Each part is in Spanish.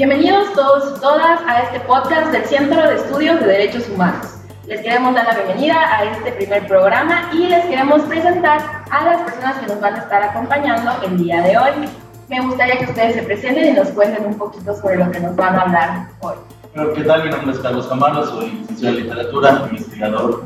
Bienvenidos todos y todas a este podcast del Centro de Estudios de Derechos Humanos. Les queremos dar la bienvenida a este primer programa y les queremos presentar a las personas que nos van a estar acompañando el día de hoy. Me gustaría que ustedes se presenten y nos cuenten un poquito sobre lo que nos van a hablar hoy. ¿Qué tal? Mi nombre es Carlos Camargo, soy licenciado en literatura, investigador,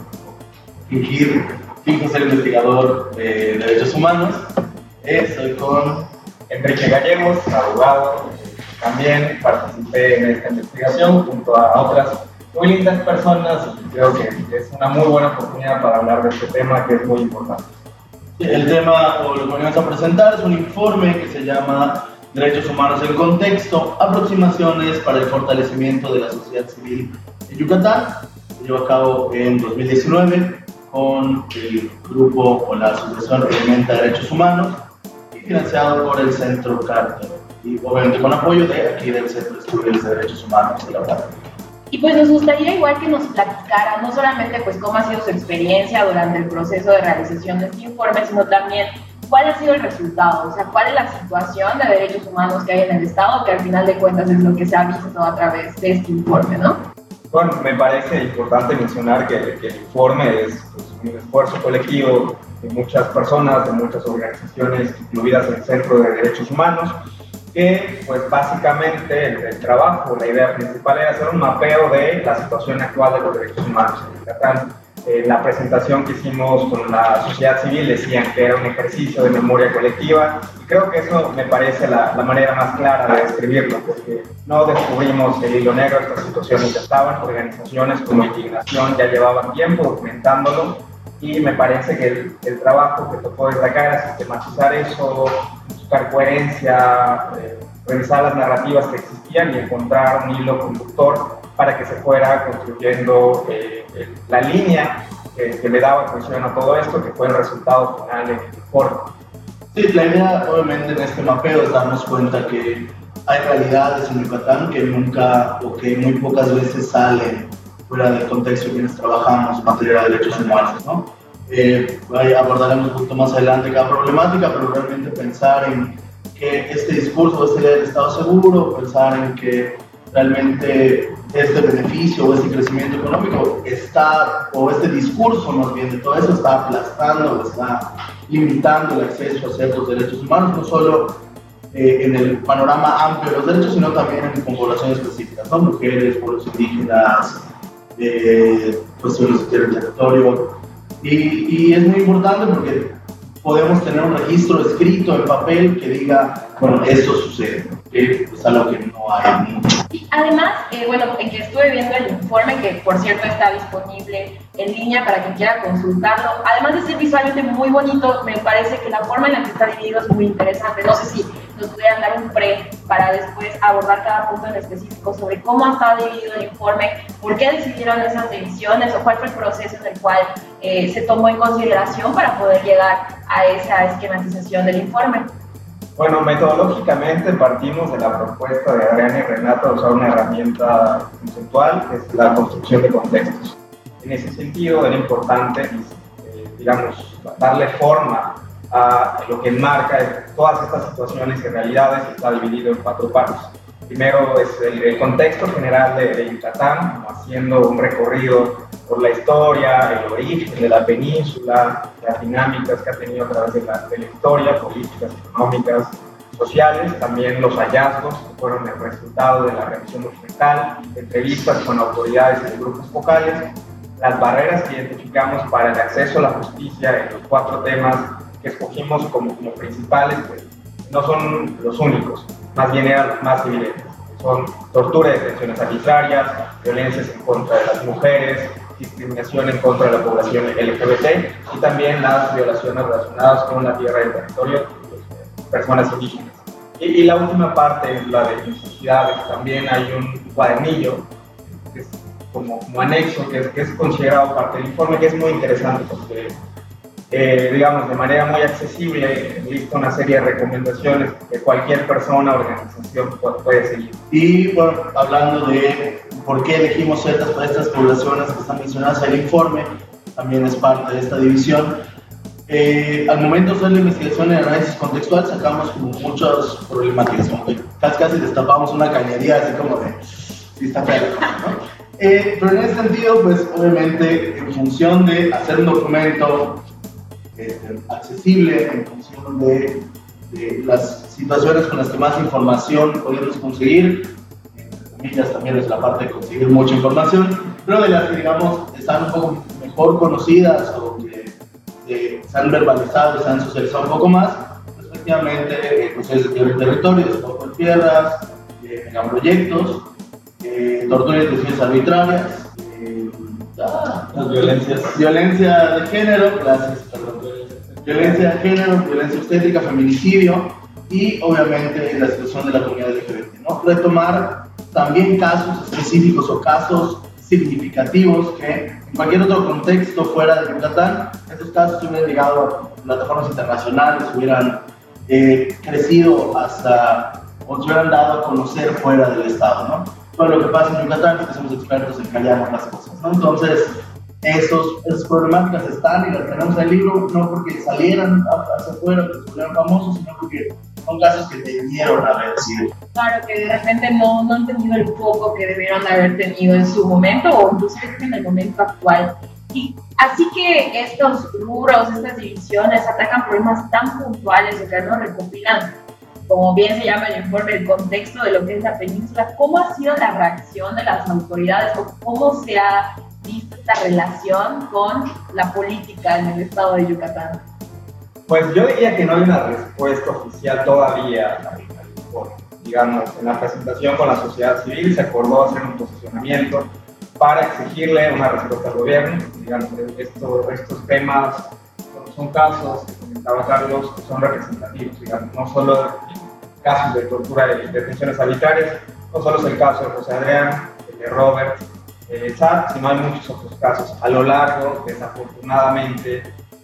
finjo ser investigador de derechos humanos. Estoy con Enrique Gallegos, abogado. También participé en esta investigación junto a otras muy lindas personas y creo que es una muy buena oportunidad para hablar de este tema que es muy importante. El tema, o lo que vamos a presentar, es un informe que se llama Derechos Humanos en Contexto, aproximaciones para el fortalecimiento de la sociedad civil en Yucatán. Se llevó a cabo en 2019 con el grupo o la Asociación Alimenta Derechos Humanos y financiado por el Centro Carter y obviamente con apoyo de aquí del Centro de Estudios de Derechos Humanos de la UAP. Y pues nos gustaría igual que nos platicara no solamente pues cómo ha sido su experiencia durante el proceso de realización de este informe, sino también cuál ha sido el resultado, o sea, cuál es la situación de derechos humanos que hay en el Estado, que al final de cuentas es lo que se ha visto a través de este informe, ¿no? Bueno, me parece importante mencionar que el informe es un esfuerzo colectivo de muchas personas, de muchas organizaciones incluidas en el Centro de Derechos Humanos, que pues básicamente el trabajo, la idea principal era hacer un mapeo de la situación actual de los derechos humanos en Yucatán. La presentación que hicimos con la sociedad civil decían que era un ejercicio de memoria colectiva y creo que eso me parece la manera más clara de describirlo, porque no descubrimos el hilo negro, estas situaciones ya estaban, organizaciones como Indignación ya llevaban tiempo documentándolo y me parece que el trabajo que tocó destacar era sistematizar eso, buscar coherencia, revisar las narrativas que existían y encontrar un hilo conductor para que se fuera construyendo la línea que le daba cohesión a todo esto, que fue el resultado final en el informe. Sí, la idea obviamente en este mapeo es darnos cuenta que hay realidades en Yucatán que nunca o que muy pocas veces salen fuera del contexto en quienes trabajamos en materia de derechos humanos, ¿no? Abordaremos un poquito más adelante cada problemática, pero realmente pensar en que este discurso, este del Estado seguro, pensar en que realmente este beneficio o este crecimiento económico está, o este discurso más bien de todo eso, está aplastando, está limitando el acceso a ciertos derechos humanos, no solo en el panorama amplio de los derechos, sino también con poblaciones específicas, ¿no? Mujeres, pueblos indígenas, cuestiones de territorio. Y es muy importante porque podemos tener un registro escrito en papel que diga, bueno, esto sucede, que es algo que no hay mucho. Y además, en que estuve viendo el informe, que por cierto está disponible en línea para quien quiera consultarlo, además de ser visualmente muy bonito, me parece que la forma en la que está dividido es muy interesante. No sé si nos pudieran dar un pre para después abordar cada punto en específico sobre cómo está dividido el informe, por qué decidieron esas divisiones o cuál fue el proceso en el cual se tomó en consideración para poder llegar a esa esquematización del informe. Bueno, metodológicamente partimos de la propuesta de Adriana y Renata de usar una herramienta conceptual, que es la construcción de contextos. En ese sentido, era importante, darle forma a lo que enmarca todas estas situaciones y realidades, y está dividido en 4 partes. Primero es el contexto general de Yucatán, haciendo un recorrido por la historia, el origen de la península, las dinámicas que ha tenido a través de la historia, políticas, económicas, sociales, también los hallazgos que fueron el resultado de la revisión documental, entrevistas con autoridades y grupos focales, las barreras que identificamos para el acceso a la justicia en los 4 temas que escogimos como principales, pues no son los únicos, más bien eran los más evidentes. Son tortura y detenciones arbitrarias, violencias en contra de las mujeres, discriminación en contra de la población LGBT y también las violaciones relacionadas con la tierra y el territorio de personas indígenas. Y la última parte es la de necesidades. También hay un cuadernillo que es como anexo, que es considerado parte del informe, que es muy interesante porque de manera muy accesible, lista una serie de recomendaciones que cualquier persona o organización puede seguir. Y bueno, hablando de por qué elegimos estas poblaciones que están mencionadas en el informe, también es parte de esta división. Al momento de hacer la investigación y análisis contextual sacamos como muchas problemáticas, como que casi destapamos una cañería así como de, sí está claro, ¿no? Pero en ese sentido, pues obviamente en función de hacer un documento accesible, en función de las situaciones con las que más información podemos conseguir, entre comillas también es la parte de conseguir mucha información, pero de las que digamos están un poco mejor conocidas o que se han verbalizado y se han socializado un poco más, pues, efectivamente procesos de territorio, de tierras, megaproyectos, tortura y detenciones arbitrarias, violencia de género, violencia de género, violencia obstétrica, feminicidio y obviamente la situación de la comunidad LGBT, ¿no? Retomar también casos específicos o casos significativos que en cualquier otro contexto fuera de Yucatán, estos casos se hubieran llegado a plataformas internacionales, hubieran crecido hasta o se hubieran dado a conocer fuera del estado, ¿no? Pero lo que pasa en Yucatán es que somos expertos en callar las cosas, ¿no? Entonces, esas problemáticas están y las tenemos en el libro, no porque salieran hacia afuera, que se volvieran famosos, sino porque son casos que debieron haber sido. Claro, que de repente no han tenido el foco que debieron haber tenido en su momento o inclusive en el momento actual. Y así que estos rubros, estas divisiones atacan problemas tan puntuales de que no recopilan, como bien se llama el informe, el contexto de lo que es la península. ¿Cómo ha sido la reacción de las autoridades o cómo se ha visto esta relación con la política en el estado de Yucatán? Pues yo diría que no hay una respuesta oficial todavía al informe. Digamos, en la presentación con la sociedad civil se acordó hacer un posicionamiento para exigirle una respuesta al gobierno. Digamos, estos temas son casos que comentaba Carlos, que son representativos, digamos, no solo casos de tortura y detenciones arbitrarias, no solo es el caso de José Adrián, el de Robert, Chad, sino hay muchos otros casos. A lo largo, desafortunadamente,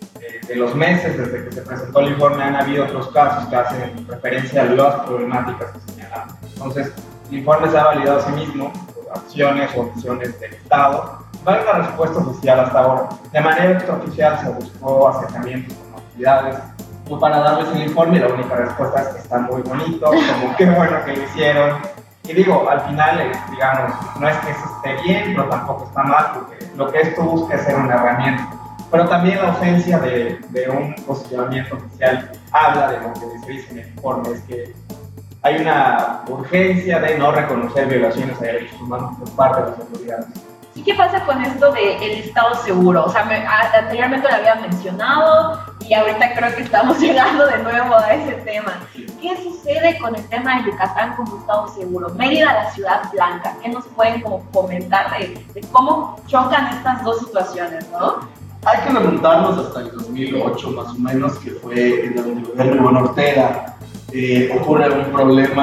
de los meses desde que se presentó el informe, han habido otros casos que hacen referencia a las problemáticas que señalamos. Entonces, el informe se ha validado a sí mismo por acciones o omisiones del Estado. No hay una respuesta oficial hasta ahora. De manera extraoficial se buscó acercamientos con autoridades para darles el informe y la única respuesta es que está muy bonito, como qué bueno que lo hicieron. Y digo, al final, digamos, no es que eso esté bien, pero tampoco está mal, porque lo que esto busca es ser una herramienta. Pero también la ausencia de un posicionamiento oficial habla de lo que se dice en el informe, es que hay una urgencia de no reconocer violaciones a derechos humanos por parte de las autoridades. ¿Y qué pasa con esto del estado seguro? O sea, anteriormente lo habían mencionado y ahorita creo que estamos llegando de nuevo a ese tema. ¿Qué sucede con el tema de Yucatán como estado seguro? Mérida, la ciudad blanca. ¿Qué nos pueden como comentar de cómo chocan estas dos situaciones, no? Hay que remontarnos hasta el 2008 más o menos, que fue en donde el gobierno de Iván Ortega ocurre un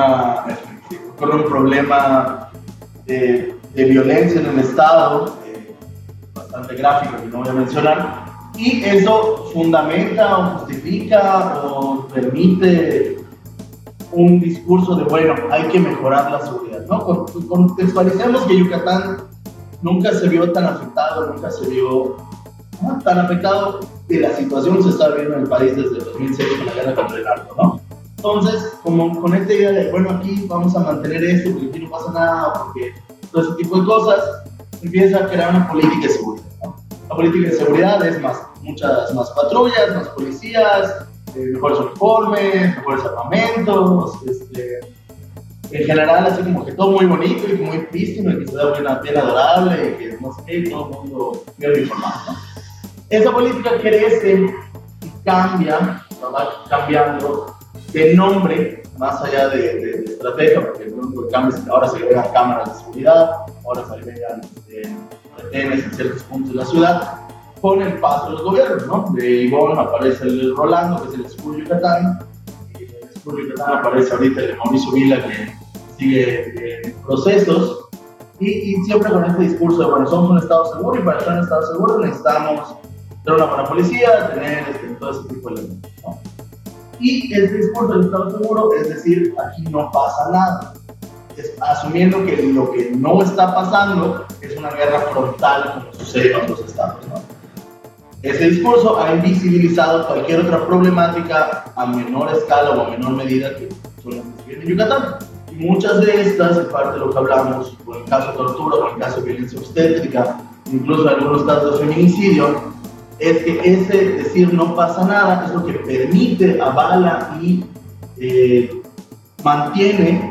problema de violencia en el estado, bastante gráfico que no voy a mencionar, y eso fundamenta o justifica o permite un discurso de, bueno, hay que mejorar la seguridad, ¿no? Contextualicemos que Yucatán nunca se vio tan afectado, tan afectado de la situación que se está viviendo en el país desde el 2006 con la guerra contra el narco, ¿no? Entonces, como con esta idea de, bueno, aquí vamos a mantener esto porque aquí no pasa nada, porque todo ese tipo de cosas, empieza a crear una política de seguridad, ¿no? La política de seguridad es muchas más patrullas, más policías, mejores uniformes, mejores armamentos, en general así como que todo muy bonito y muy prístino y que se da bien adorable y que no sé qué, todo el mundo bien informado, ¿no? Esa política crece y cambia, va cambiando de nombre, más allá de estrategia, porque el único que cambia es que ahora se agregan cámaras de seguridad, ahora se agregan retenes en ciertos puntos de la ciudad, con el paso de los gobiernos, ¿no? De Ivón aparece el Rolando, que es el escudo Yucatán, y en el escudo Yucatán aparece ahorita el Mauricio Vila, que sigue en procesos, y siempre con este discurso de, bueno, somos un estado seguro y para estar en un estado seguro necesitamos tener una buena policía, tener todo ese tipo de elementos, ¿no? Y el discurso del estado seguro es decir, aquí no pasa nada, asumiendo que lo que no está pasando es una guerra frontal como sucede en otros estados, ¿no? ese discurso ha invisibilizado cualquier otra problemática a menor escala o a menor medida que son las que se viven en Yucatán. Y muchas de estas, en parte de lo que hablamos, o en el caso de tortura, o en el caso de violencia obstétrica, incluso en algunos casos de feminicidio, es que ese decir no pasa nada es lo que permite, avala y mantiene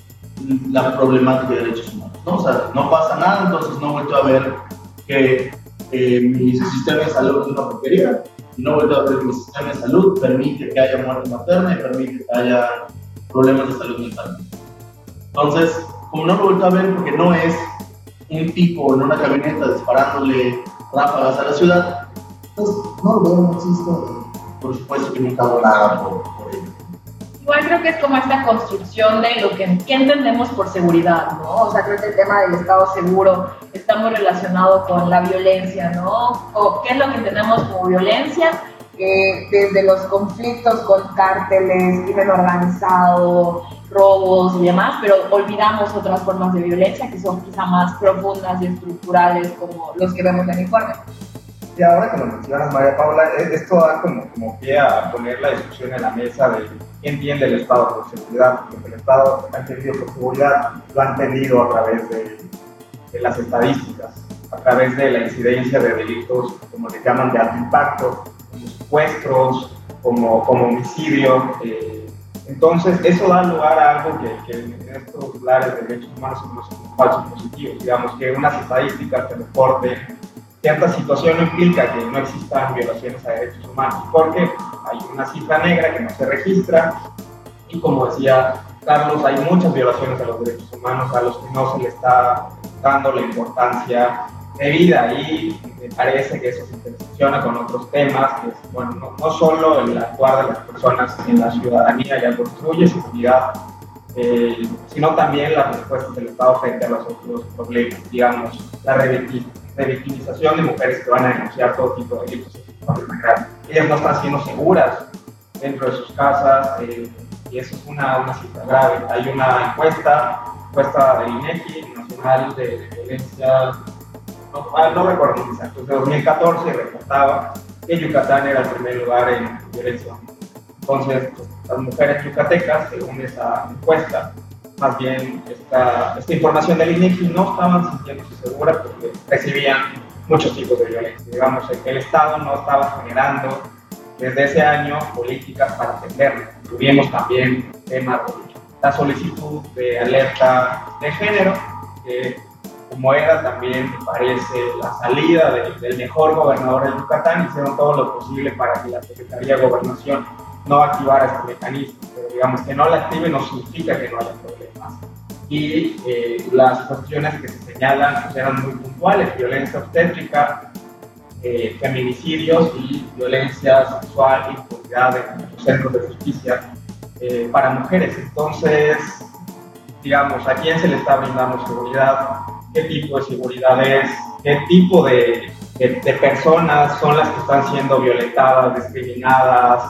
la problemática de derechos humanos, ¿no? O sea, no pasa nada, entonces no he vuelto a ver que mi sistema de salud es una porquería, y no he vuelto a ver que mi sistema de salud permite que haya muerte materna y permite que haya problemas de salud mental. Entonces, como no lo he vuelto a ver porque no es un tipo en una camioneta disparándole ráfagas a la ciudad, pues no lo veo, no existe, por supuesto que nunca hago nada por ello. Igual creo que es como esta construcción de lo que entendemos por seguridad, ¿no? O sea, creo que el tema del Estado seguro está muy relacionado con la violencia, ¿no? O ¿qué es lo que entendemos como violencia? Desde los conflictos con cárteles, crimen organizado, robos y demás, pero olvidamos otras formas de violencia que son quizá más profundas y estructurales, como los que vemos en el informe. Y ahora que lo mencionas, María Paula, esto da como pie a poner la discusión en la mesa de qué entiende el Estado por seguridad, porque el Estado ha entendido por seguridad, lo ha entendido a través de las estadísticas, a través de la incidencia de delitos, como le llaman, de alto impacto, como secuestros, como homicidio. Entonces, eso da lugar a algo que en estos pilares de derechos humanos son los falsos positivos. Digamos que unas estadísticas que reporten cierta situación no implica que no existan violaciones a derechos humanos, porque hay una cifra negra que no se registra y, como decía Carlos, hay muchas violaciones a los derechos humanos a los que no se le está dando la importancia debida, y me parece que eso se intersecciona con otros temas, que es, bueno, no solo el actuar de las personas en la ciudadanía ya construye seguridad, sino también las respuestas del Estado frente a los otros problemas, digamos, la revictimización de mujeres que van a denunciar todo tipo de delitos. Ellas no están siendo seguras dentro de sus casas, y eso es una cifra grave. Hay una encuesta del INEGI, Nacional de Violencia, no recuerdo exacto, de 2014, reportaba que Yucatán era el primer lugar en violencia. Entonces, las mujeres yucatecas, según esa encuesta, más bien esta información del INEGI, no estaban sintiéndose seguras porque recibían muchos tipos de violencia. Digamos, el Estado no estaba generando desde ese año políticas para atenderlo. Tuvimos también temas de la solicitud de alerta de género, que, como era también, me parece, la salida del mejor gobernador de Yucatán, hicieron todo lo posible para que la Secretaría de Gobernación no activara este mecanismo, pero digamos que no la active no significa que no haya problemas. Y las cuestiones que se señalan pues, eran muy puntuales: violencia obstétrica, feminicidios y violencia sexual, impunidad en los centros de justicia para mujeres. Entonces, digamos, ¿a quién se le está brindando seguridad? ¿Qué tipo de seguridad es? ¿Qué tipo de personas son las que están siendo violentadas, discriminadas?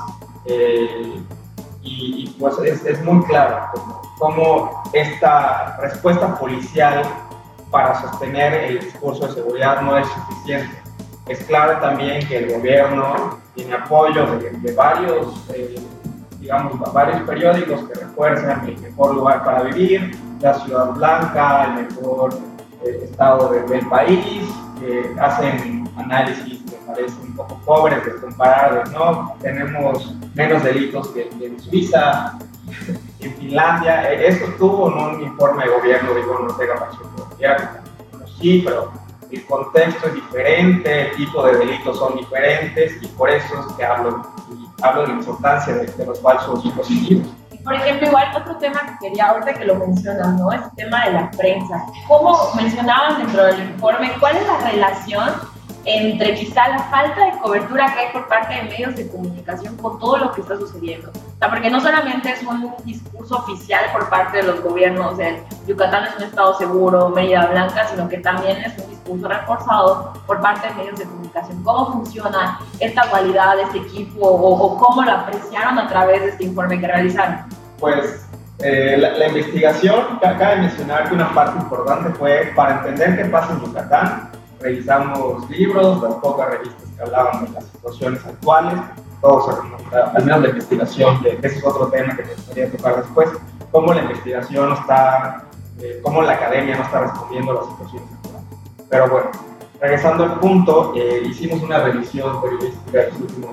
Y pues es muy claro cómo esta respuesta policial para sostener el discurso de seguridad no es suficiente. Es claro también que el gobierno tiene apoyo de varios, varios periódicos que refuerzan el mejor lugar para vivir, la ciudad blanca, el mejor estado del país, que hacen análisis que parecen un poco pobres de comparar, ¿no? Tenemos menos delitos que en Suiza, en Finlandia. Esto estuvo en un informe de gobierno de Ivonne Ortega Pacheco. Sí, pero el contexto es diferente, el tipo de delitos son diferentes, y por eso es que hablo de la importancia de los falsos positivos. Por ejemplo, igual otro tema que quería, ahorita que lo mencionas, ¿no? Es el tema de la prensa. Como mencionaban dentro del informe, ¿cuál es la relación entre quizá la falta de cobertura que hay por parte de medios de comunicación con todo lo que está sucediendo? O sea, porque no solamente es un discurso oficial por parte de los gobiernos, Yucatán es un estado seguro, Mérida Blanca, sino que también es un discurso reforzado por parte de medios de comunicación. ¿Cómo funciona esta cualidad de este equipo o cómo lo apreciaron a través de este informe que realizaron? Pues la investigación, cabe mencionar que una parte importante fue para entender qué pasa en Yucatán. Revisamos libros, las pocas revistas porque hablaban de las situaciones actuales, todo se remonta, al menos la investigación, que ese es otro tema que me gustaría tocar después, cómo la investigación está, cómo la academia no está respondiendo a las situaciones actuales. Pero bueno, regresando al punto, hicimos una revisión periodística de los últimos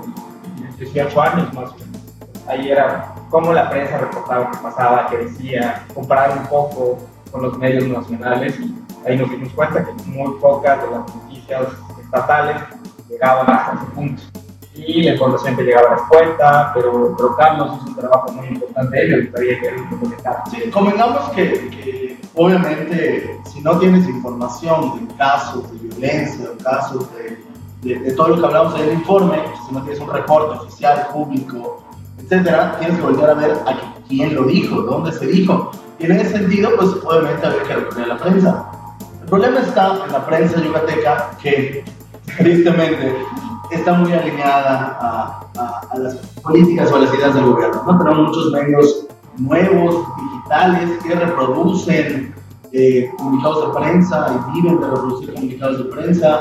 18 años más o menos. Ahí era cómo la prensa reportaba qué pasaba, qué decía, comparar un poco con los medios nacionales, y ahí nos dimos cuenta que muy pocas de las noticias estatales llegaban hasta ese punto. Y la información que llegaba era expuesta, pero Carlos hizo un trabajo muy importante, me gustaría que él lo comentara. Sí, convengamos que obviamente si no tienes información de casos de violencia, de casos de todo lo que hablamos en el informe, si no tienes un reporte oficial, público, etcétera, tienes que volver a ver a quién lo dijo, dónde se dijo. Y en ese sentido, pues obviamente había que recurrir a la prensa. El problema está en la prensa yucateca, que tristemente está muy alineada a las políticas o a las ideas del gobierno, ¿no? Tenemos muchos medios nuevos, digitales, que reproducen comunicados de prensa y viven de reproducir comunicados de prensa.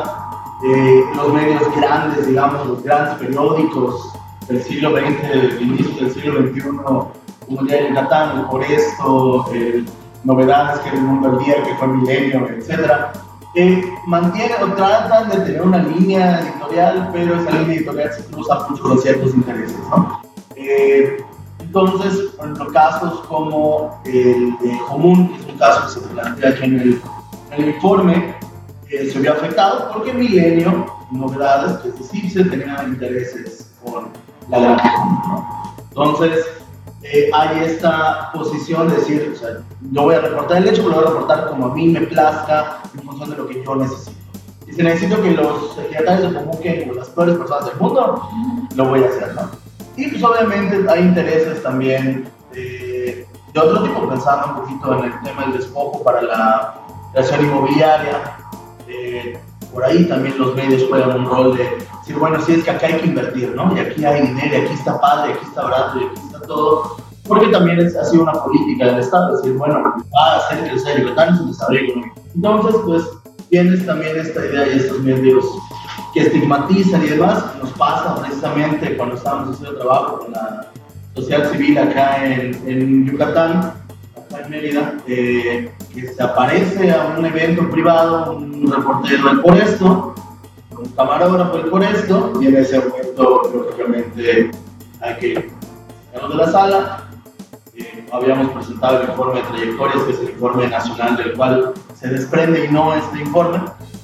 Los medios grandes, digamos, los grandes periódicos del siglo XX, del inicio del siglo XXI, como el Diario Yucatán, el Por Esto, Novedades, que era el Mundo al Día, que fue Milenio, etc. Mantienen o tratan de tener una línea editorial, pero esa línea editorial se cruza mucho con ciertos intereses, ¿no? Entonces, en los casos como el de Común, que es un caso que se plantea aquí en el informe, se vio afectado porque Milenio, Novedades, que es decir, se tenían intereses con la gran común, ¿no? Entonces, hay esta posición de decir, o sea, yo voy a reportar el hecho, pero lo voy a reportar como a mí me plazca, en función de lo que yo necesito. Y si necesito que los secretarios se convoquen como las peores personas del mundo, lo voy a hacer, ¿no? Y pues obviamente hay intereses también de otro tipo, pensando un poquito en el tema del despojo para la creación inmobiliaria. Por ahí también los medios juegan un rol de decir, bueno, sí, es que acá hay que invertir, ¿no? Y aquí hay dinero, y aquí está padre, y aquí está barato, y aquí está todo. Porque también ha sido una política del Estado, decir, bueno, va a hacer crecer Yucatán sin desarrollo económico. Entonces, pues, tienes también esta idea y estos medios que estigmatizan y demás. Nos pasa precisamente cuando estábamos haciendo trabajo con la sociedad civil acá en Yucatán, acá en Mérida, que se aparece a un evento privado, un reportero del Por Esto, un camarógrafo del Por Esto, y en ese momento, lógicamente, hay que sacarnos de la sala. Habíamos presentado el informe de trayectorias, que es el informe nacional del cual se desprende y no este informe.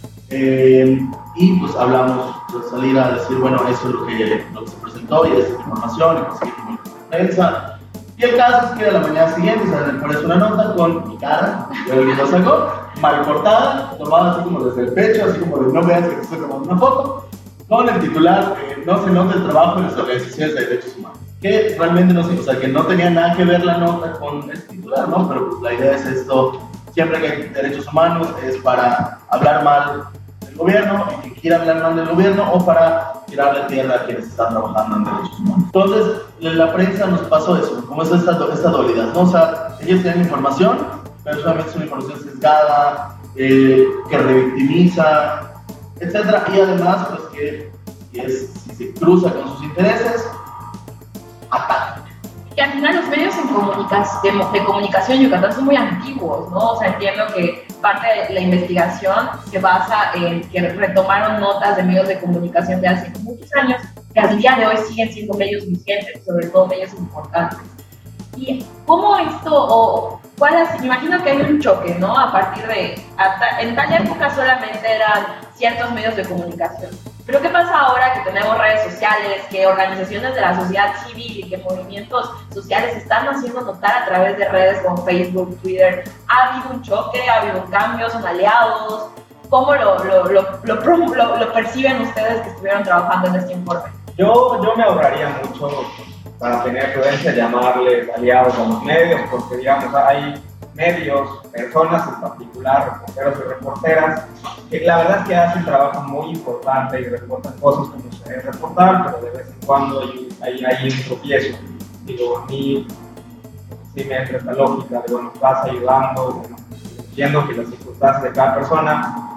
Y pues hablamos de salir a decir, bueno, eso es lo que se presentó y esta es la información, y conseguimos la prensa. Y el caso es que a la mañana siguiente sale por eso una nota con mi cara, yo lo sacó, mal cortada, tomada así como desde el pecho, así como de no veas que te estoy tomando una foto, con el titular, no se nota el trabajo de las organizaciones de derechos humanos. Que realmente no sé, o sea, que no tenía nada que ver la nota con el titular, ¿no? Pero pues la idea es esto, siempre que hay derechos humanos es para hablar mal del gobierno, y que quiera hablar mal del gobierno, o para tirarle tierra a quienes están trabajando en derechos humanos. Entonces, en la prensa nos pasó eso, como es esta dualidad, ¿no? O sea, ellos tienen información, pero solamente es una información sesgada, que revictimiza, etc. Y además, pues que si se cruza con sus intereses, ataca. Y al final los medios de comunicación en Yucatán son muy antiguos, ¿no? O sea, entiendo que parte de la investigación se basa en que retomaron notas de medios de comunicación de hace muchos años, que al día de hoy siguen siendo medios vigentes, sobre todo medios importantes. ¿Y cómo esto, me imagino que hay un choque, ¿no? A partir de, en tal época solamente eran ciertos medios de comunicación. Pero ¿qué pasa ahora que tenemos redes sociales, que organizaciones de la sociedad civil y que movimientos sociales están haciendo notar a través de redes como Facebook, Twitter? ¿Ha habido un choque? ¿Ha habido un cambio? ¿Son aliados? ¿Cómo lo perciben ustedes que estuvieron trabajando en este informe? Yo me ahorraría mucho para tener prudencia llamarles aliados a los medios, porque digamos hay medios, personas en particular, reporteros y reporteras, que la verdad es que hacen un trabajo muy importante y reportan cosas como se debe reportar, pero de vez en cuando hay un tropiezo. Digo, a mí sí me entra esta lógica de, bueno, vas ayudando, bueno, viendo que las circunstancias de cada persona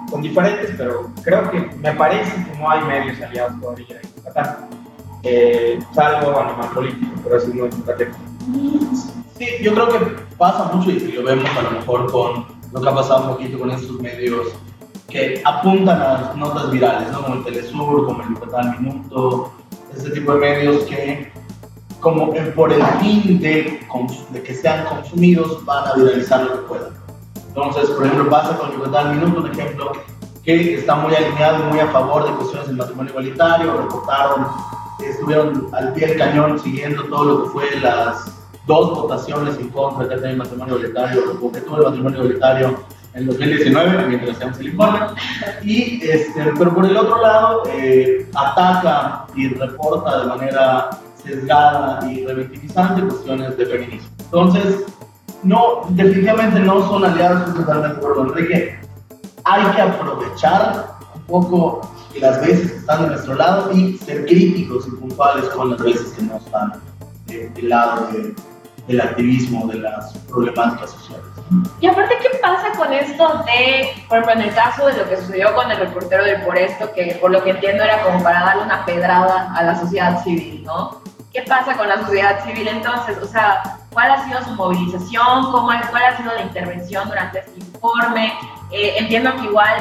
son diferentes, pero creo que me parece que no hay medios aliados todavía en Yucatán, salvo Animal Político, pero eso no es Yucatán. Sí, yo creo que pasa mucho y lo vemos a lo mejor con lo que ha pasado un poquito con estos medios que apuntan a las notas virales, ¿no? Como el Telesur, como el Yucatán Minuto, ese tipo de medios que como por el fin de que sean consumidos van a viralizar lo que puedan. Entonces, por ejemplo, pasa con Yucatán Minuto, un ejemplo que está muy alineado y muy a favor de cuestiones del matrimonio igualitario, reportaron, estuvieron al pie del cañón siguiendo todo lo que fue las 2 votaciones en contra del matrimonio igualitario, o que tuvo el matrimonio igualitario en 2019, mientras hacemos el informe, y, pero por el otro lado ataca y reporta de manera sesgada y revictimizante cuestiones de feminismo. Entonces, no, definitivamente no son aliados, estoy totalmente de acuerdo, Enrique. Hay que aprovechar un poco las veces que están de nuestro lado y ser críticos y puntuales con las veces que no están del lado del activismo, de las problemáticas sociales. Y aparte, ¿qué pasa con esto de, por ejemplo, en el caso de lo que sucedió con el reportero del Por Esto, que por lo que entiendo era como para darle una pedrada a la sociedad civil, ¿no? ¿Qué pasa con la sociedad civil entonces? O sea, ¿cuál ha sido su movilización? ¿Cuál ha sido la intervención durante este informe? Entiendo que igual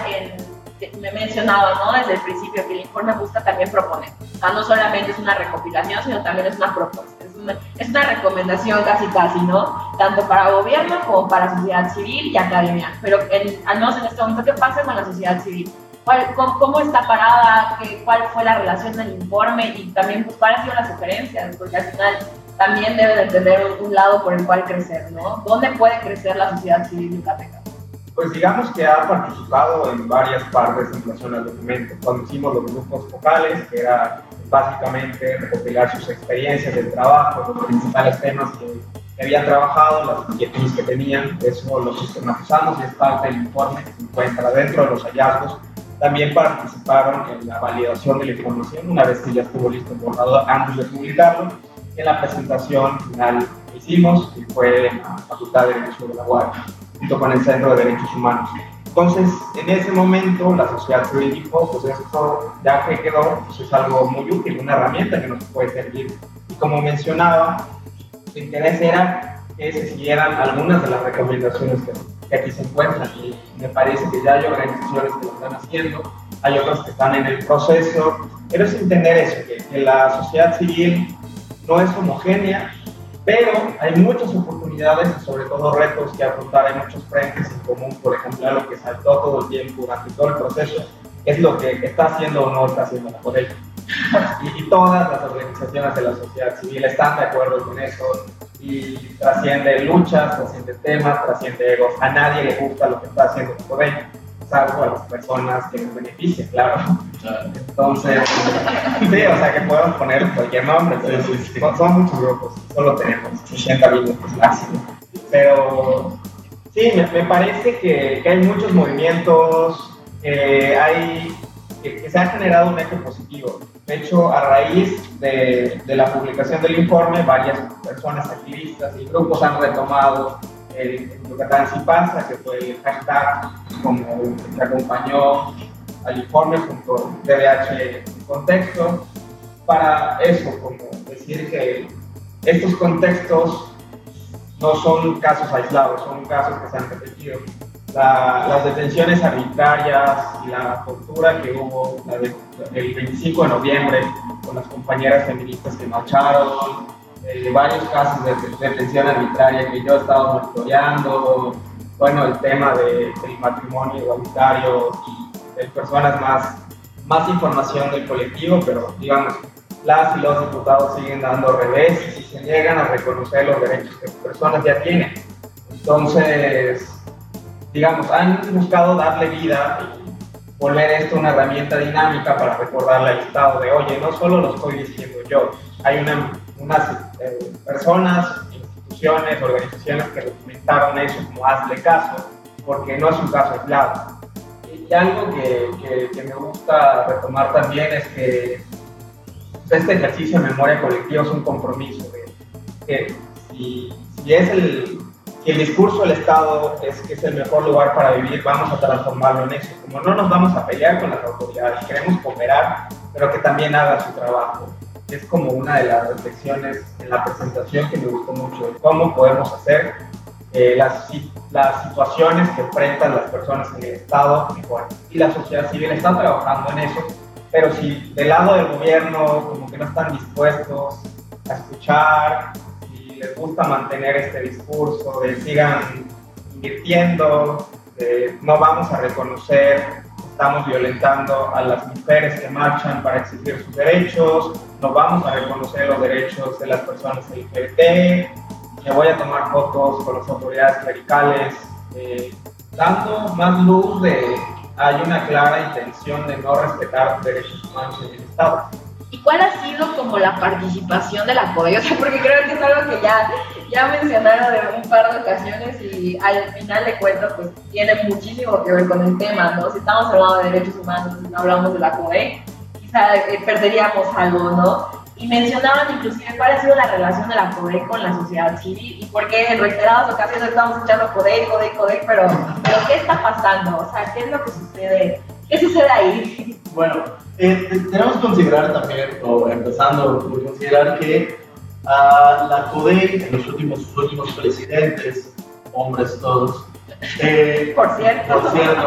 me mencionaba, ¿no? Desde el principio que el informe busca también proponer. O sea, no solamente es una recopilación, sino también es una propuesta. Es una recomendación casi, ¿no? Tanto para gobierno como para sociedad civil y academia. Pero al menos en este momento, ¿qué pasa con la sociedad civil? ¿Cómo está parada? ¿Cuál fue la relación del informe? Y también, pues, ¿cuáles han sido las sugerencias? Porque al final también debe de tener un lado por el cual crecer, ¿no? ¿Dónde puede crecer la sociedad civil yucateca? Pues digamos que ha participado en varias partes en relación al documento. Cuando hicimos los grupos focales, que era básicamente recopilar sus experiencias del trabajo, los principales temas que habían trabajado, las inquietudes que tenían, eso lo sistematizamos y es parte del informe que se encuentra dentro de los hallazgos. También participaron en la validación de la información una vez que ya estuvo listo el borrador antes de publicarlo. En la presentación final que hicimos, y fue en la Facultad de Derecho de la UAR, junto con el Centro de Derechos Humanos. Entonces, en ese momento, la sociedad civil dijo, pues esto ya que quedó, pues es algo muy útil, una herramienta que nos puede servir. Y como mencionaba, su interés era que se siguieran algunas de las recomendaciones que aquí se encuentran. Y me parece que ya hay organizaciones que lo están haciendo, hay otras que están en el proceso. Pero es entender eso, que la sociedad civil no es homogénea, pero hay muchas oportunidades y sobre todo retos que afrontar. Hay muchos frentes en común. Por ejemplo, lo que saltó todo el tiempo durante todo el proceso es lo que está haciendo o no está haciendo la Codelco. Y todas las organizaciones de la sociedad civil están de acuerdo con eso, y trasciende luchas, trasciende temas, trasciende egos. A nadie le gusta lo que está haciendo la Codelco, salvo a las personas que nos benefician, claro. Entonces, sí, o sea que podemos poner cualquier nombre, pero son muchos grupos, solo tenemos 80 minutos máximo. Pero sí, me parece que hay muchos movimientos, que se ha generado un eje positivo. De hecho, a raíz de la publicación del informe, varias personas activistas y grupos han retomado el Yucatán sí pasa, que fue el hashtag como que acompañó al informe junto al DDH contexto, para eso, como decir que estos contextos no son casos aislados, son casos que se han repetido. Las detenciones arbitrarias y la tortura que hubo el 25 de noviembre con las compañeras feministas que marcharon, varios casos de detención arbitraria que yo he estado monitoreando, bueno, el tema del matrimonio igualitario, de personas más información del colectivo, pero digamos, las y los diputados siguen dando reveses y se niegan a reconocer los derechos que las personas ya tienen. Entonces, digamos, han buscado darle vida y volver esto una herramienta dinámica para recordarle al Estado de, oye, no solo lo estoy diciendo yo, hay unas personas, instituciones, organizaciones que documentaron eso como hazle caso, porque no es un caso aislado. Y algo que me gusta retomar también es que este ejercicio de memoria colectiva es un compromiso, que si si el discurso del Estado es que es el mejor lugar para vivir, vamos a transformarlo en eso. Como no nos vamos a pelear con las autoridades, queremos cooperar, pero que también haga su trabajo. Es como una de las reflexiones en la presentación que me gustó mucho, de cómo podemos hacer las situaciones que enfrentan las personas en el Estado mejor. Y la sociedad civil está trabajando en eso, pero si del lado del gobierno como que no están dispuestos a escuchar, y les gusta mantener este discurso de sigan invirtiendo, no vamos a reconocer, estamos violentando a las mujeres que marchan para exigir sus derechos, no vamos a reconocer los derechos de las personas LGBT, me voy a tomar fotos con las autoridades clericales, dando más luz de hay una clara intención de no respetar los derechos humanos en el Estado. ¿Y cuál ha sido como la participación de la CODEI? O sea, porque creo que es algo que ya mencionaron de un par de ocasiones y al final de cuentas pues tiene muchísimo que ver con el tema, ¿no? Si estamos hablando de derechos humanos y no hablamos de la CODEI, quizá perderíamos algo, ¿no? Y mencionaban inclusive cuál ha sido la relación de la CODEI con la sociedad civil y por qué en reiteradas ocasiones estamos escuchando CODEI, pero ¿qué está pasando? O sea, ¿qué es lo que sucede? ¿Qué sucede ahí? Bueno, tenemos que considerar también, o empezando por considerar que la CODEI, en los últimos presidentes, hombres todos, por cierto,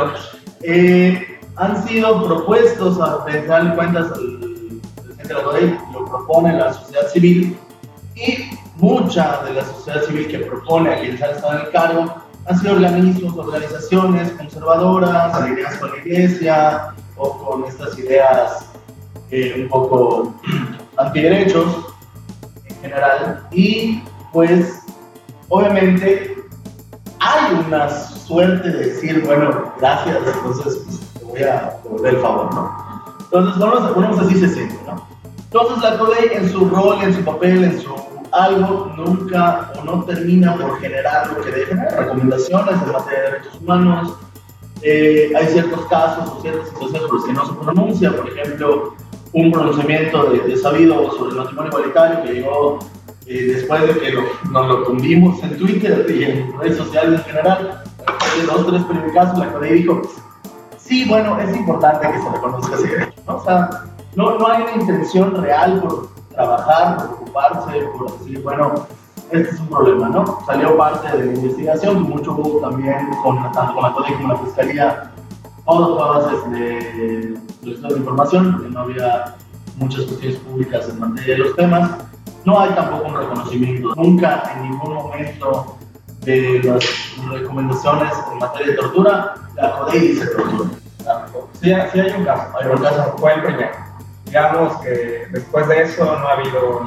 han sido propuestos, a final de cuentas, el presidente de la CODEI lo propone la sociedad civil, y mucha de la sociedad civil que propone a quienes han estado en el cargo han sido organismos, organizaciones conservadoras, alineadas con la iglesia o con estas ideas un poco antiderechos en general. Y pues obviamente hay una suerte de decir, bueno, gracias, entonces pues, te voy a devolver el favor, ¿no? Entonces, vamos así se siente, ¿no? Entonces la CODEI en su rol, en su papel, en su algo, nunca o no termina por generar lo que debe generar, recomendaciones en materia de derechos humanos. Hay ciertos casos o ciertas situaciones por las que no se pronuncia, por ejemplo, un pronunciamiento de Sabido sobre el matrimonio igualitario que llegó después de que nos lo tundimos en Twitter y en redes sociales en general. De 2 o 3 primeros casos, la CODEI dijo, sí, bueno, es importante que se reconozca ese derecho, ¿no? O sea, no hay una intención real por trabajar, por ocuparse, por decir, bueno, este es un problema, ¿no? Salió parte de la investigación, con mucho gusto también, tanto con la CODEI como la Fiscalía, todas bases de información, porque no había muchas cuestiones públicas en materia de los temas. No hay tampoco un reconocimiento, nunca en ningún momento de las recomendaciones en materia de tortura, la CODEI dice tortura. Sí hay un caso, fue el primero. Digamos que después de eso no ha habido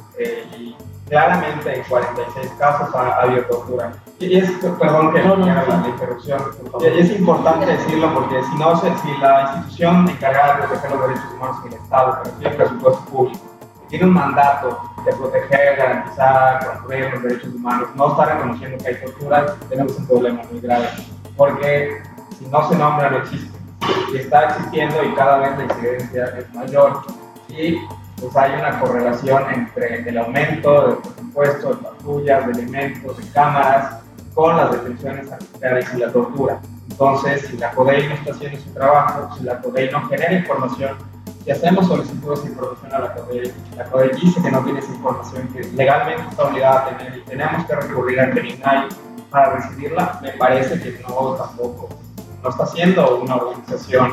y claramente en 46 casos ha habido tortura. Y es, perdón que la interrupción, es importante decirlo porque si la institución encargada de proteger los derechos humanos en el Estado, pero tiene presupuesto público, tiene un mandato de proteger, garantizar, construir los derechos humanos, no está reconociendo que hay tortura, tenemos un problema muy grave, porque si no se nombra no existe. Y está existiendo y cada vez la incidencia es mayor y pues hay una correlación entre el aumento del presupuesto, de patrullas, de elementos, de cámaras con las detenciones arbitrarias y la tortura. Entonces, si la CODEI no está haciendo su trabajo, si la CODEI no genera información, si hacemos solicitudes de información a la CODEI dice que no tiene esa información que legalmente está obligada a tener y tenemos que recurrir al PENINAI para recibirla, me parece que tampoco no está siendo una institución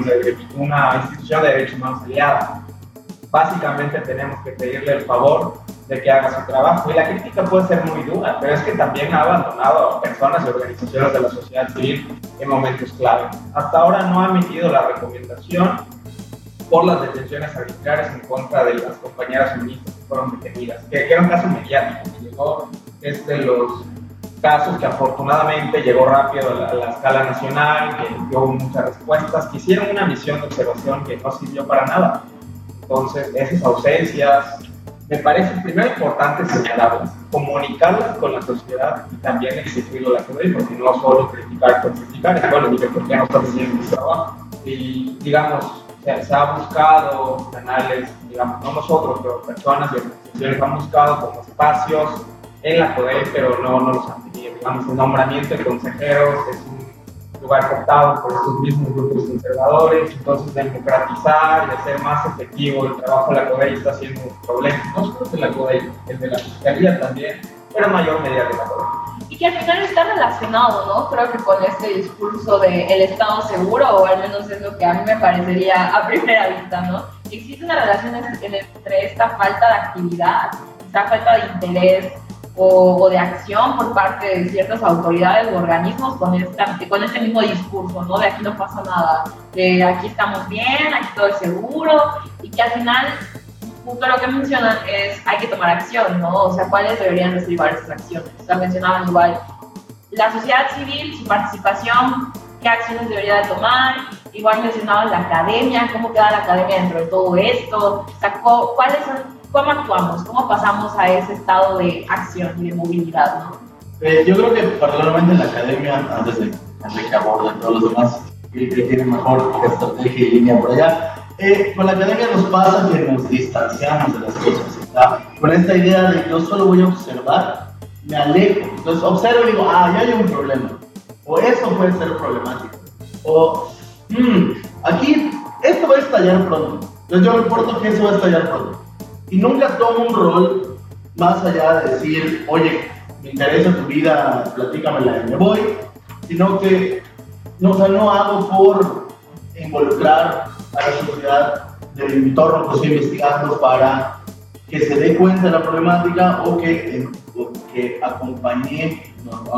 de derechos humanos aliada. Básicamente tenemos que pedirle el favor de que haga su trabajo. Y la crítica puede ser muy dura, pero es que también ha abandonado a personas y organizaciones de la sociedad civil en momentos clave. Hasta ahora no ha emitido la recomendación por las detenciones arbitrarias en contra de las compañeras feministas que fueron detenidas, que era un caso mediático, que llegó desde los casos que afortunadamente llegó rápido a la escala nacional, que dio muchas respuestas, que hicieron una misión de observación que no sirvió para nada. Entonces, esas ausencias, me parece primero importante señalarlas, comunicarlas con la sociedad y también exigirlo a la CODEI, porque no solo criticar por criticar, es bueno, dije, ¿por qué no estás haciendo tu trabajo? Y digamos, se ha buscado canales, digamos, no nosotros, pero personas y organizaciones han buscado como espacios en la CODEI, pero no los han tenido. digamos, el nombramiento de consejeros es un lugar cooptado por estos mismos grupos conservadores. Entonces, democratizar y hacer más efectivo el trabajo de la CODEI está siendo un problema, no solo de la CODEI, el de la Fiscalía también, pero en mayor medida de la CODEI. Y que al final está relacionado, ¿no? Creo que con este discurso de el Estado seguro, o al menos es lo que a mí me parecería a primera vista, ¿no? Existe una relación entre esta falta de actividad, esta falta de interés o de acción por parte de ciertas autoridades o organismos con este mismo discurso, ¿no? De aquí no pasa nada, de aquí estamos bien, aquí todo es seguro, y que al final justo lo que mencionan es hay que tomar acción, ¿no? O sea, ¿cuáles deberían de ser esas acciones? O sea, mencionaban igual la sociedad civil, su participación, qué acciones debería de tomar, igual mencionaban la academia, cómo queda la academia dentro de todo esto, o sea, cómo actuamos, cómo pasamos a ese estado de acción y de movilidad, ¿no? Yo creo que particularmente en la academia, antes de que aborde todos los demás, que tienen mejor estrategia y línea por allá, con la academia nos pasa que nos distanciamos de las cosas, ¿está? Con esta idea de yo solo voy a observar, me alejo, entonces observo y digo, ya hay un problema, o eso puede ser problemático, o aquí esto va a estallar pronto, entonces yo reporto que eso va a estallar pronto, y nunca tomo un rol más allá de decir, oye, me interesa tu vida, platícamela y me voy, sino que no hago por involucrar a la sociedad del entorno que estoy investigando para que se dé cuenta de la problemática o que acompañe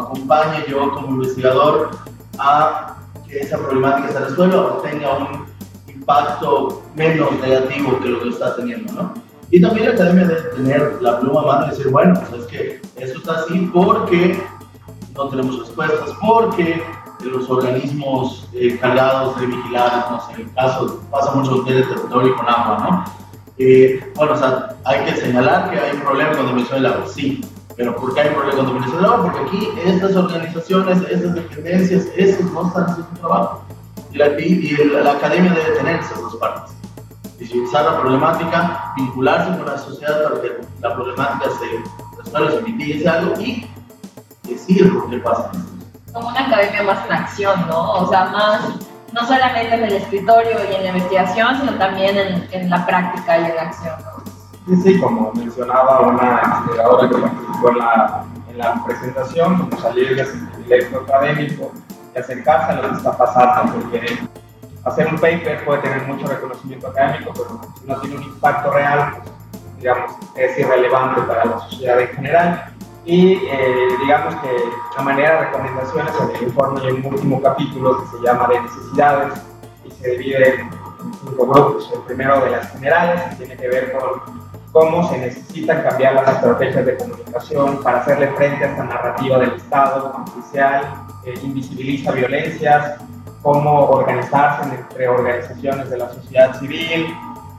yo como investigador a que esa problemática se resuelva o tenga un impacto menos negativo que lo que está teniendo, ¿no? Y también la academia debe tener la pluma a mano y decir, bueno, pues es que eso está así porque no tenemos respuestas, porque los organismos cargados de vigilar, no sé, en el caso pasa mucho con el territorio y con agua, ¿no? Bueno, o sea, hay que señalar que hay un problema con dominación del agua, sí, pero ¿por qué hay un problema con dominación del agua? Porque aquí estas organizaciones, estas dependencias, estos no están haciendo su trabajo. Y la academia debe tener esas dos partes. Visibilizar la problemática, vincularse con la sociedad para que la problemática se resuelva, se mitigue algo y decir por qué pasa. Como una academia más en acción, ¿no? O sea, más, no solamente en el escritorio y en la investigación, sino también en la práctica y en la acción, ¿no? Sí, como mencionaba una investigadora que participó en la presentación, como salir del directo académico y acercarse a lo que está pasando, porque hacer un paper puede tener mucho reconocimiento académico, pero si no tiene un impacto real, pues, digamos, es irrelevante para la sociedad en general. Y digamos que a manera de recomendaciones en el informe hay un último capítulo que se llama de necesidades y se divide en 5 grupos. El primero de las generales, que tiene que ver con cómo se necesitan cambiar las estrategias de comunicación para hacerle frente a esta narrativa del Estado oficial, invisibiliza violencias, cómo organizarse entre organizaciones de la sociedad civil,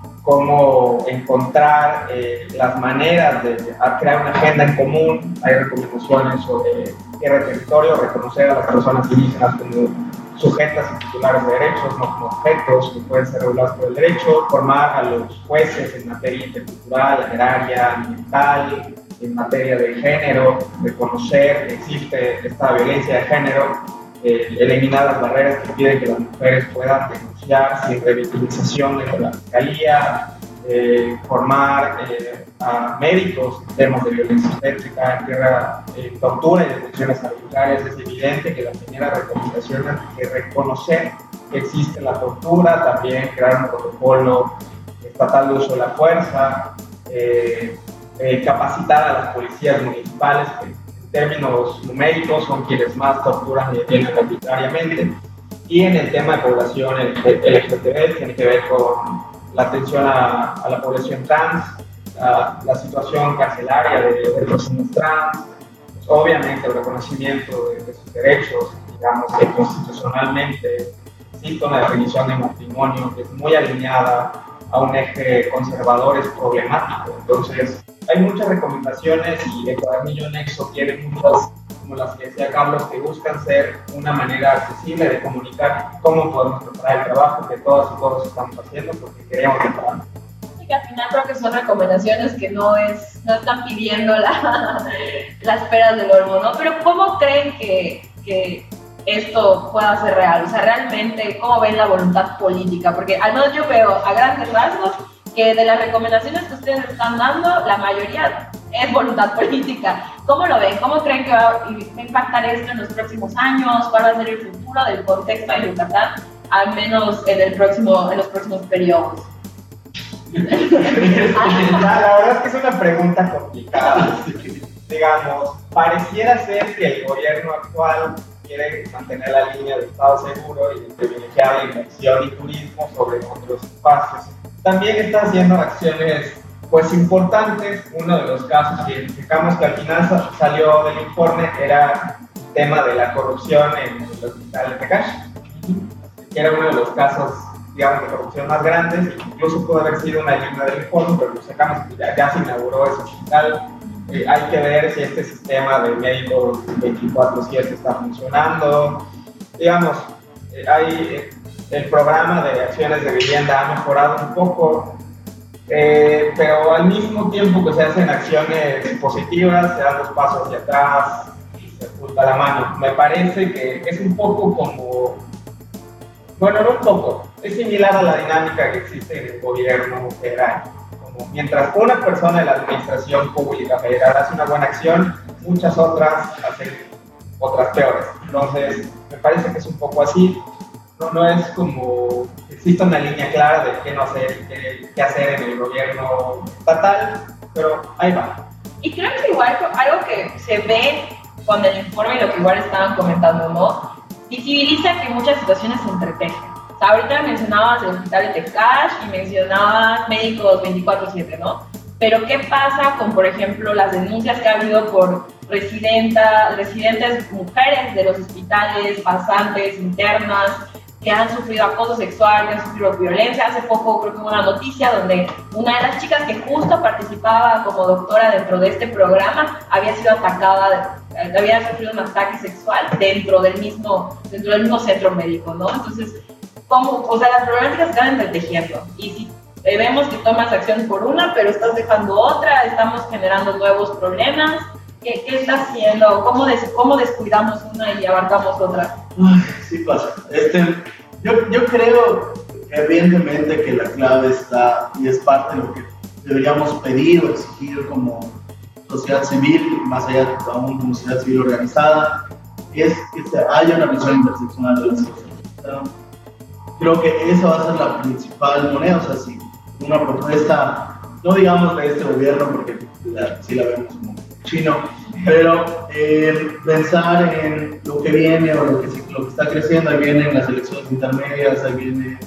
cómo encontrar las maneras de crear una agenda en común. Hay recomendaciones sobre tierra y territorio, reconocer a las personas indígenas como sujetas y titulares de derechos, no como objetos que pueden ser regulados por el derecho, formar a los jueces en materia intercultural, agraria, ambiental, en materia de género, reconocer que existe esta violencia de género, eliminar las barreras que impiden que las mujeres puedan denunciar sin revictimización de la fiscalía, formar a médicos en temas de violencia obstétrica, tortura y detenciones arbitrarias. Es evidente que la primera recomendación es que reconocer que existe la tortura, también crear un protocolo estatal de uso de la fuerza, capacitar a las policías municipales que en términos numéricos son quienes más torturan y detienen arbitrariamente. Y en el tema de población LGTB tiene que ver con la atención a la población trans, la situación carcelaria de personas trans, pues obviamente el reconocimiento de sus derechos, digamos que constitucionalmente existe una definición de matrimonio que es muy alineada a un eje conservador, es problemático. Entonces hay muchas recomendaciones y el cuadernillo Nexo tiene muchas, como las que decía Carlos, que buscan ser una manera accesible de comunicar cómo podemos preparar el trabajo que todas y todos estamos haciendo porque queremos prepararlo. que al final creo que son recomendaciones que no están pidiendo las peras del olmo, ¿no? Pero ¿cómo creen que esto pueda ser real? O sea, realmente, ¿cómo ven la voluntad política? Porque al menos yo veo a grandes rasgos que de las recomendaciones que ustedes están dando, la mayoría es voluntad política. ¿Cómo lo ven? ¿Cómo creen que va a impactar esto en los próximos años? ¿Cuál va a ser el futuro del contexto de Yucatán, al menos en los próximos periodos? La verdad es que es una pregunta complicada. Digamos, pareciera ser que el gobierno actual quiere mantener la línea de Estado seguro y de privilegiar la inversión y turismo sobre otros espacios. También está haciendo acciones pues importantes. Uno de los casos que identificamos que al final salió del informe era el tema de la corrupción en el hospital de Tecash, que era uno de los casos, digamos, de corrupción más grandes. Incluso pudo haber sido una línea del informe, pero lo sacamos, ya se inauguró ese hospital. Hay que ver si este sistema de médicos 24/7 está funcionando. Digamos, el programa de acciones de vivienda ha mejorado un poco, pero al mismo tiempo que se hacen acciones positivas, se dan los pasos hacia atrás y se oculta la mano. Me parece que es un poco como, bueno, no un poco, es similar a la dinámica que existe en el gobierno federal. Mientras una persona de la administración pública federal hace una buena acción, muchas otras hacen otras peores. Entonces, me parece que es un poco así. No es como existe una línea clara de qué no hacer y qué hacer en el gobierno estatal, pero ahí va. Y creo que igual algo que se ve con el informe y lo que igual estaban comentando, ¿no? Visibiliza que muchas situaciones se entretejen. O sea, ahorita mencionabas el hospital de Tecash y mencionabas médicos 24/7, ¿no? Pero ¿qué pasa con, por ejemplo, las denuncias que ha habido por residentes mujeres de los hospitales, pasantes, internas, que han sufrido acoso sexual, que han sufrido violencia? Hace poco creo que hubo una noticia donde una de las chicas que justo participaba como doctora dentro de este programa había sido atacada, había sufrido un ataque sexual dentro del mismo centro médico, ¿no? Entonces, o sea, las problemáticas se van entretejiendo, y si vemos que tomas acción por una, pero estás dejando otra, estamos generando nuevos problemas. ¿Qué está haciendo? ¿Cómo descuidamos una y abarcamos otra? Sí pasa. Yo creo evidentemente que la clave está, y es parte de lo que deberíamos pedir o exigir como sociedad civil, más allá de aún como sociedad civil organizada, es que haya una visión interseccional de las cosas. Creo que esa va a ser la principal moneda. O sea, si una propuesta, no digamos de este gobierno, porque sí la vemos como chino, pero pensar en lo que viene o lo que está creciendo. Ahí vienen las elecciones intermedias, ahí viene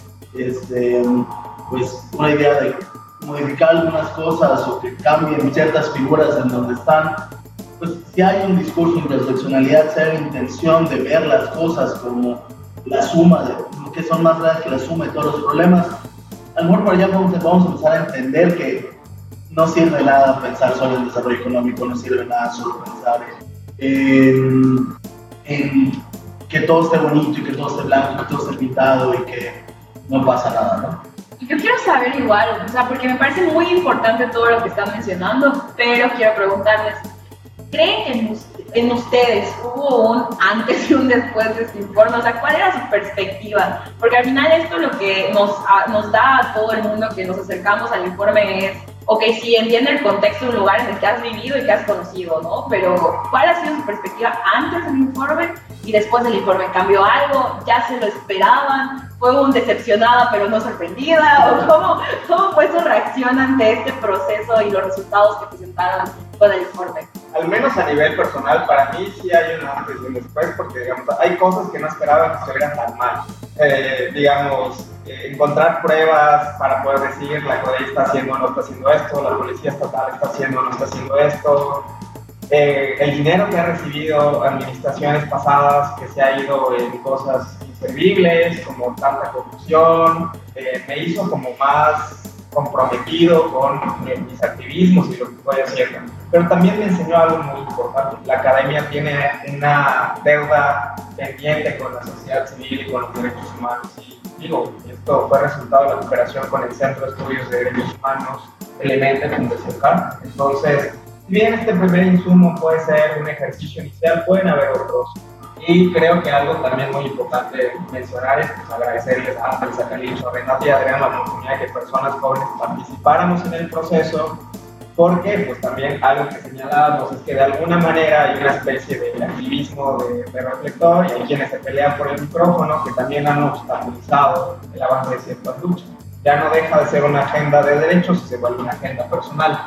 pues una idea de modificar algunas cosas o que cambien ciertas figuras en donde están. Pues si hay un discurso de interseccionalidad, si hay una intención de ver las cosas como la suma de que son más grandes que la suma de todos los problemas, a lo mejor por allá vamos a empezar a entender que no sirve nada pensar solo en desarrollo económico, no sirve nada solo pensar en que todo esté bonito y que todo esté blanco, que todo esté pintado y que no pasa nada, ¿no? Yo quiero saber igual, o sea, porque me parece muy importante todo lo que están mencionando, pero quiero preguntarles, ¿creen que en ustedes hubo un antes y un después de este informe? O sea, ¿cuál era su perspectiva? Porque al final esto lo que nos da a todo el mundo que nos acercamos al informe es, ok, sí, entiende el contexto de un lugar en el que has vivido y que has conocido, ¿no? Pero ¿cuál ha sido su perspectiva antes del informe y después del informe? ¿Cambió algo? ¿Ya se lo esperaban? ¿Fue un decepcionada pero no sorprendida? ¿O cómo fue su reacción ante este proceso y los resultados que presentaron con el informe? Al menos a nivel personal, para mí sí hay un antes y un después, porque digamos, hay cosas que no esperaba que se vieran tan mal. Digamos, encontrar pruebas para poder decir la CODEI está haciendo o no está haciendo esto, la policía estatal está haciendo o no está haciendo esto, el dinero que ha recibido administraciones pasadas que se ha ido en cosas inservibles, como tanta corrupción, me hizo como más comprometido con mis activismos y lo que estoy haciendo. Pero también me enseñó algo muy importante. La academia tiene una deuda pendiente con la sociedad civil y con los derechos humanos. ejecutivo. Y esto fue resultado de la cooperación con el Centro de Estudios de Derechos Humanos, Elemente, Fundación CAR. Entonces, si bien este primer insumo puede ser un ejercicio inicial, pueden haber otros. Y creo que algo también muy importante mencionar es pues, agradecerles a Elsa Calicho, a Renata y a Adrián la oportunidad de que personas jóvenes participáramos en el proceso, porque pues también algo que señalábamos es que de alguna manera hay una especie de activismo de reflector y hay quienes se pelean por el micrófono que también han obstaculizado el avance de ciertas luchas. Ya no deja de ser una agenda de derechos y se vuelve una agenda personal.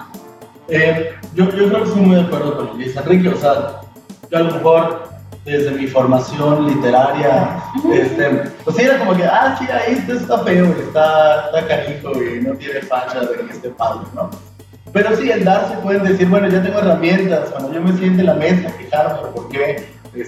Yo creo que estoy muy de acuerdo con lo que dice Enrique, o sea, yo a lo mejor desde mi formación literaria, pues era como que, sí, ahí está feo, está canijo y no tiene facha de que esté padre, ¿no? Pero sí, en darse pueden decir, bueno, ya tengo herramientas, cuando yo me siente en la mesa, quejarme por qué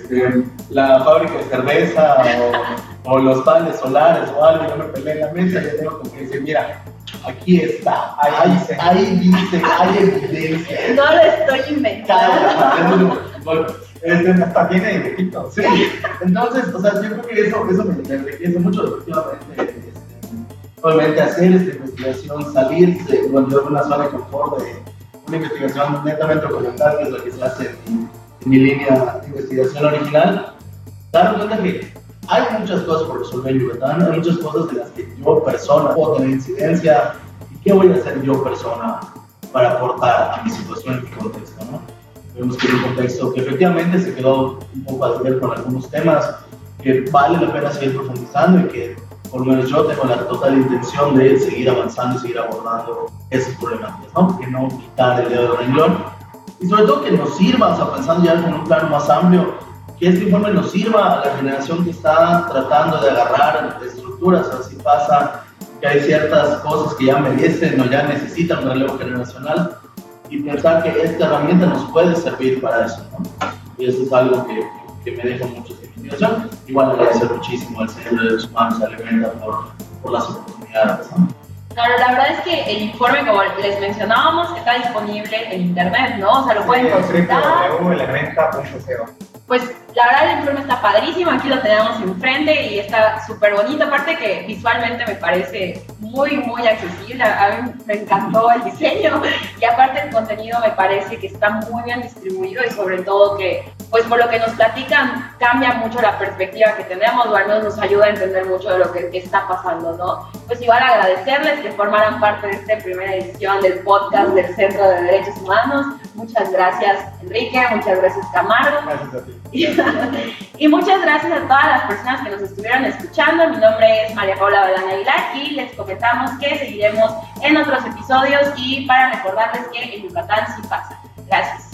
la fábrica de cerveza o los paneles solares o algo, yo me peleé en la mesa, ya tengo como que decir, mira, aquí está, ahí dice, hay evidencia. No lo estoy inventando. Bueno, hasta tiene dibujito. Sí, entonces, o sea, yo creo que eso me enriquece mucho, efectivamente, obviamente hacer esta investigación, salirse de una zona de confort de una investigación netamente documental, que es lo que se hace en mi línea de investigación original, darme cuenta que hay muchas cosas por resolver en Yucatán, hay muchas cosas de las que yo persona puedo tener incidencia, y qué voy a hacer yo persona para aportar a mi situación y mi contexto, ¿no? Vemos que es un contexto que efectivamente se quedó un poco a ver con algunos temas que vale la pena seguir profundizando y que por lo menos yo tengo la total intención de seguir avanzando y seguir abordando esas problemáticas, ¿no? Que no quitar el dedo del renglón y sobre todo que nos sirva, o sea, pensando ya en un plano más amplio, que este informe nos sirva a la generación que está tratando de agarrar estructuras, o sea, si pasa que hay ciertas cosas que ya merecen o ya necesitan un relevo generacional, y pensar que esta herramienta nos puede servir para eso, ¿no? Y eso es algo que me deja mucho de investigación. Igual agradecer muchísimo al Centro de Derechos Humanos, a Elementa, por las oportunidades, ¿no? Claro, la verdad es que el informe, como les mencionábamos, está disponible en internet, ¿no? O sea, lo pueden consultar. www.elementa.co. Pues la verdad el informe está padrísimo, aquí lo tenemos enfrente y está súper bonito, aparte que visualmente me parece muy, muy accesible, a mí me encantó el diseño y aparte el contenido me parece que está muy bien distribuido y sobre todo que, pues por lo que nos platican, cambia mucho la perspectiva que tenemos o al menos nos ayuda a entender mucho de lo que está pasando, ¿no? Pues igual agradecerles que formaran parte de esta primera edición del podcast del Centro de Derechos Humanos. Muchas gracias Enrique, muchas gracias Camargo. Gracias a ti. Y muchas gracias a todas las personas que nos estuvieron escuchando. Mi nombre es María Paula Balán Aguilar y les comentamos que seguiremos en otros episodios y para recordarles que en Yucatán sí pasa. Gracias.